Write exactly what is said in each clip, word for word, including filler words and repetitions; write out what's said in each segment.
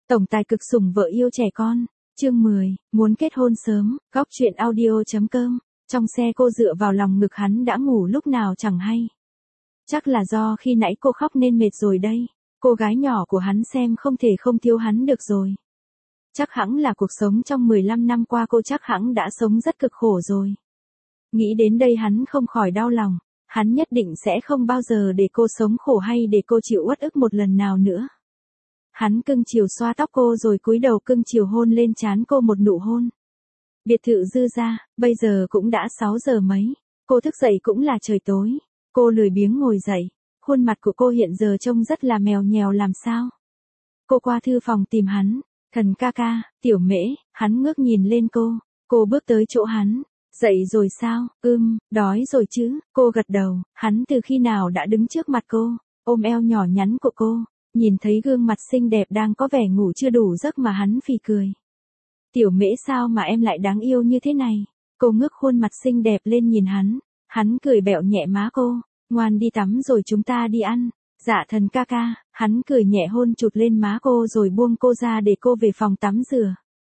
Tổng tài cực sủng vợ yêu trẻ con. Chương mười, muốn kết hôn sớm. Góc truyện audio.com. Trong xe cô dựa vào lòng ngực hắn đã ngủ lúc nào chẳng hay. Chắc là do khi nãy cô khóc nên mệt rồi đây. Cô gái nhỏ của hắn xem không thể không thiếu hắn được rồi. Chắc hẳn là cuộc sống trong mười lăm năm qua cô chắc hẳn đã sống rất cực khổ rồi. Nghĩ đến đây hắn không khỏi đau lòng. Hắn nhất định sẽ không bao giờ để cô sống khổ hay để cô chịu uất ức một lần nào nữa. Hắn cưng chiều xoa tóc cô rồi cúi đầu cưng chiều hôn lên trán cô một nụ hôn. Biệt thự Dư Gia, bây giờ cũng đã sáu giờ mấy. Cô thức dậy cũng là trời tối. Cô lười biếng ngồi dậy. Khuôn mặt của cô hiện giờ trông rất là mèo nhèo làm sao. Cô qua thư phòng tìm hắn. Thần ca ca, tiểu mễ, hắn ngước nhìn lên cô. Cô bước tới chỗ hắn. Dậy rồi sao, ưm, đói rồi chứ, cô gật đầu. Hắn từ khi nào đã đứng trước mặt cô, ôm eo nhỏ nhắn của cô. Nhìn thấy gương mặt xinh đẹp đang có vẻ ngủ chưa đủ giấc mà hắn phì cười. Tiểu mễ sao mà em lại đáng yêu như thế này? Cô ngước khuôn mặt xinh đẹp lên nhìn hắn. Hắn cười bẹo nhẹ má cô. Ngoan đi tắm rồi chúng ta đi ăn. Dạ thần ca ca. Hắn cười nhẹ hôn chụt lên má cô rồi buông cô ra để cô về phòng tắm rửa.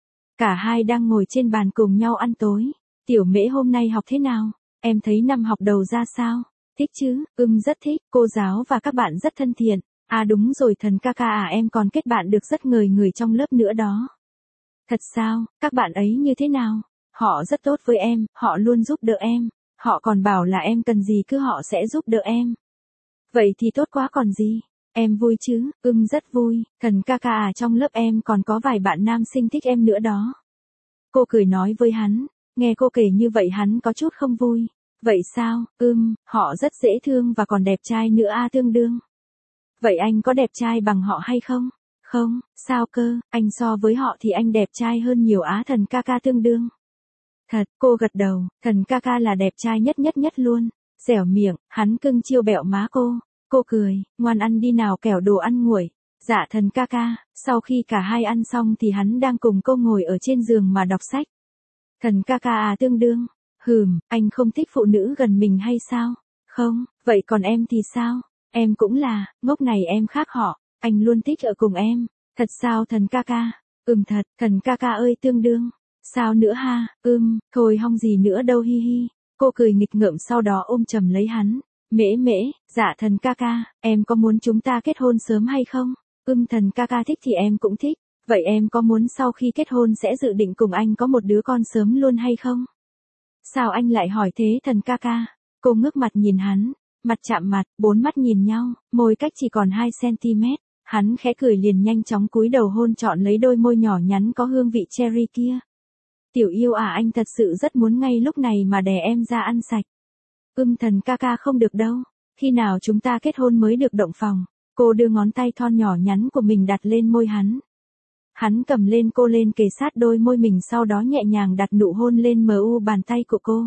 Cả hai đang ngồi trên bàn cùng nhau ăn tối. Tiểu mễ hôm nay học thế nào? Em thấy năm học đầu ra sao? Thích chứ? Ừm rất thích. Cô giáo và các bạn rất thân thiện. À đúng rồi thần ca ca à, em còn kết bạn được rất người người trong lớp nữa đó. Thật sao? Các bạn ấy như thế nào? Họ rất tốt với em, họ luôn giúp đỡ em. Họ còn bảo là em cần gì cứ họ sẽ giúp đỡ em. Vậy thì tốt quá còn gì. Em vui chứ? Ừm rất vui. Thần ca ca à, trong lớp em còn có vài bạn nam sinh thích em nữa đó. Cô cười nói với hắn. Nghe cô kể như vậy hắn có chút không vui. Vậy sao? Ừm, họ rất dễ thương và còn đẹp trai nữa a tương đương. Vậy anh có đẹp trai bằng họ hay không? Không, sao cơ, anh so với họ thì anh đẹp trai hơn nhiều á thần ca ca tương đương. Thật, cô gật đầu, thần ca ca là đẹp trai nhất nhất nhất luôn. Dẻo miệng, hắn cưng chiêu bẹo má cô. Cô cười, ngoan ăn đi nào kẻo đồ ăn nguội. Dạ thần ca ca, sau khi cả hai ăn xong thì hắn đang cùng cô ngồi ở trên giường mà đọc sách. Thần ca ca à tương đương. Hừm, anh không thích phụ nữ gần mình hay sao? Không, vậy còn em thì sao? Em cũng là, ngốc này em khác họ, anh luôn thích ở cùng em. Thật sao thần ca ca? Ừm thật, thần ca ca ơi tương đương. Sao nữa ha, ưm, thôi hong gì nữa đâu hi hi. Cô cười nghịch ngợm sau đó ôm chầm lấy hắn. Mễ mễ, dạ thần ca ca, em có muốn chúng ta kết hôn sớm hay không? Ưm thần ca ca thích thì em cũng thích. Vậy em có muốn sau khi kết hôn sẽ dự định cùng anh có một đứa con sớm luôn hay không? Sao anh lại hỏi thế thần ca ca? Cô ngước mặt nhìn hắn. Mặt chạm mặt, bốn mắt nhìn nhau, môi cách chỉ còn hai xăng-ti-mét. Hắn khẽ cười liền nhanh chóng cúi đầu hôn trọn lấy đôi môi nhỏ nhắn có hương vị cherry kia. Tiểu yêu à anh thật sự rất muốn ngay lúc này mà đè em ra ăn sạch. Ưm thần ca ca không được đâu. Khi nào chúng ta kết hôn mới được động phòng. Cô đưa ngón tay thon nhỏ nhắn của mình đặt lên môi hắn. Hắn cầm lên cô lên kề sát đôi môi mình sau đó nhẹ nhàng đặt nụ hôn lên mờ u bàn tay của cô.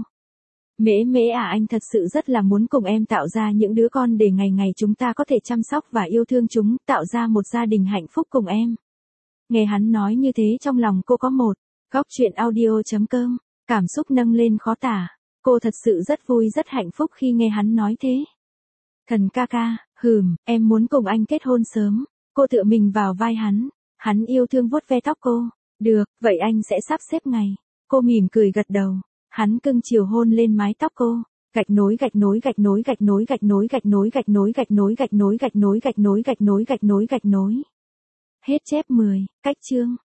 Mễ mễ à anh thật sự rất là muốn cùng em tạo ra những đứa con để ngày ngày chúng ta có thể chăm sóc và yêu thương chúng, tạo ra một gia đình hạnh phúc cùng em. Nghe hắn nói như thế trong lòng cô có một, góc truyện audio.com, cảm xúc nâng lên khó tả. Cô thật sự rất vui rất hạnh phúc khi nghe hắn nói thế. Thần ca ca, hừm, em muốn cùng anh kết hôn sớm. Cô tựa mình vào vai hắn, hắn yêu thương vuốt ve tóc cô. Được, vậy anh sẽ sắp xếp ngày. Cô mỉm cười gật đầu. Hắn cưng chiều hôn lên mái tóc cô, gạch nối gạch nối gạch nối gạch nối gạch nối gạch nối gạch nối gạch nối gạch nối gạch nối gạch nối gạch nối gạch nối gạch nối. Hết chép mười, cách chương.